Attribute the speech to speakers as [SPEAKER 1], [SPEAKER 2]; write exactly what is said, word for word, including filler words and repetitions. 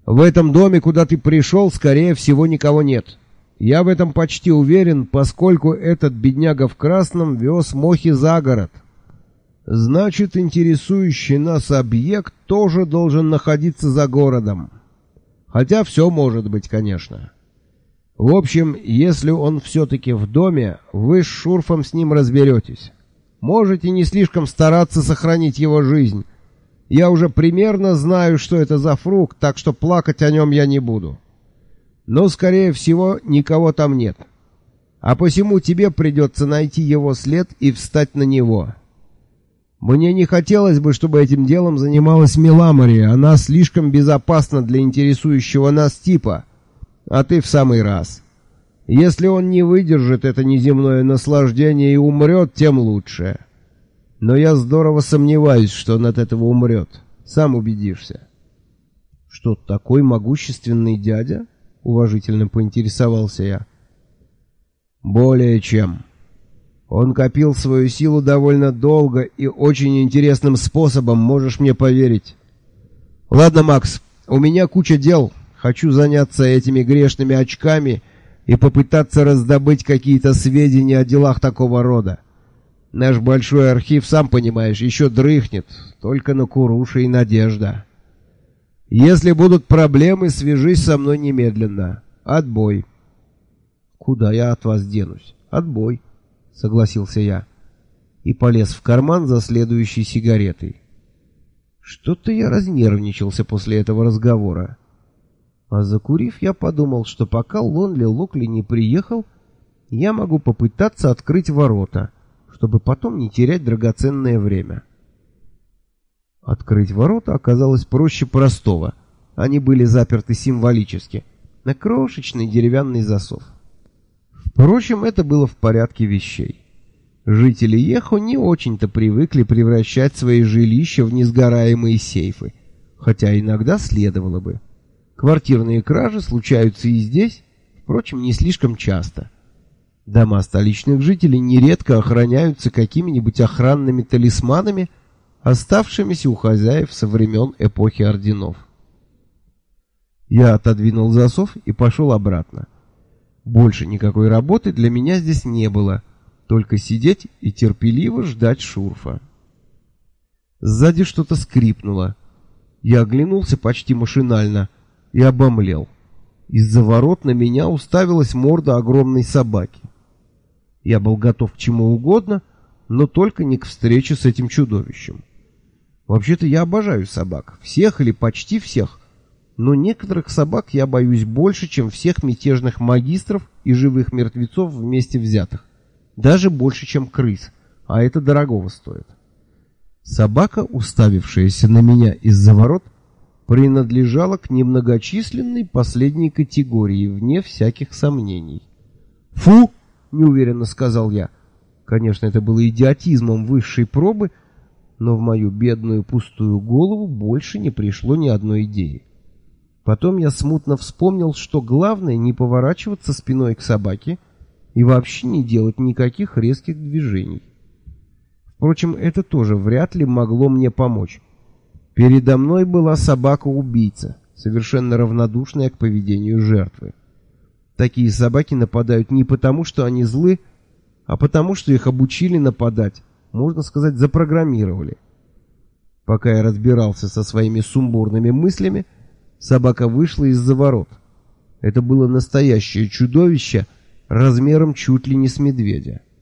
[SPEAKER 1] В этом доме, куда ты пришел, скорее всего, никого нет. Я в этом почти уверен, поскольку этот бедняга в красном вез мохи за город. Значит, интересующий нас объект тоже должен находиться за городом. Хотя все может быть, конечно. В общем, если он все-таки в доме, вы с Шурфом с ним разберетесь. Можете не слишком стараться сохранить его жизнь. Я уже примерно знаю, что это за фрукт, так что плакать о нем я не буду. Но, скорее всего, никого там нет. А посему тебе придется найти его след и встать на него. Мне не хотелось бы, чтобы этим делом занималась Миламори. Она слишком безопасна для интересующего нас типа. А ты в самый раз. Если он не выдержит это неземное наслаждение и умрет, тем лучше. Но я здорово сомневаюсь, что он от этого умрет. Сам убедишься. Что, такой могущественный дядя? Уважительно поинтересовался я. Более чем. Он копил свою силу довольно долго и очень интересным способом, можешь мне поверить. Ладно, Макс, у меня куча дел. Хочу заняться этими грешными очками и попытаться раздобыть какие-то сведения о делах такого рода. Наш большой архив, сам понимаешь, еще дрыхнет, только на Куруше и надежда. Если будут проблемы, свяжись со мной немедленно. Отбой. Куда я от вас денусь? Отбой, согласился я и полез в карман за следующей сигаретой. Что-то я разнервничался после этого разговора. А закурив, я подумал, что пока Лонли Локли не приехал, я могу попытаться открыть ворота, чтобы потом не терять драгоценное время. Открыть ворота оказалось проще простого. Они были заперты символически, на крошечный деревянный засов. Впрочем, это было в порядке вещей. Жители Ехо не очень-то привыкли превращать свои жилища в несгораемые сейфы, хотя иногда следовало бы. Квартирные кражи случаются и здесь, впрочем, не слишком часто. Дома столичных жителей нередко охраняются какими-нибудь охранными талисманами, оставшимися у хозяев со времен эпохи орденов. Я отодвинул засов и пошел обратно. Больше никакой работы для меня здесь не было, только сидеть и терпеливо ждать Шурфа. Сзади что-то скрипнуло. Я оглянулся почти машинально и обомлел. Из-за ворот на меня уставилась морда огромной собаки. Я был готов к чему угодно, но только не к встрече с этим чудовищем. Вообще-то я обожаю собак, всех или почти всех, но некоторых собак я боюсь больше, чем всех мятежных магистров и живых мертвецов вместе взятых. Даже больше, чем крыс, а это дорогого стоит. Собака, уставившаяся на меня из-за ворот, принадлежала к немногочисленной последней категории, вне всяких сомнений. «Фу!» — неуверенно сказал я. Конечно, это было идиотизмом высшей пробы, но в мою бедную пустую голову больше не пришло ни одной идеи. Потом я смутно вспомнил, что главное не поворачиваться спиной к собаке и вообще не делать никаких резких движений. Впрочем, это тоже вряд ли могло мне помочь. Передо мной была собака-убийца, совершенно равнодушная к поведению жертвы. Такие собаки нападают не потому, что они злы, а потому, что их обучили нападать, можно сказать, запрограммировали. Пока я разбирался со своими сумбурными мыслями, собака вышла из-за ворот. Это было настоящее чудовище размером чуть ли не с медведя.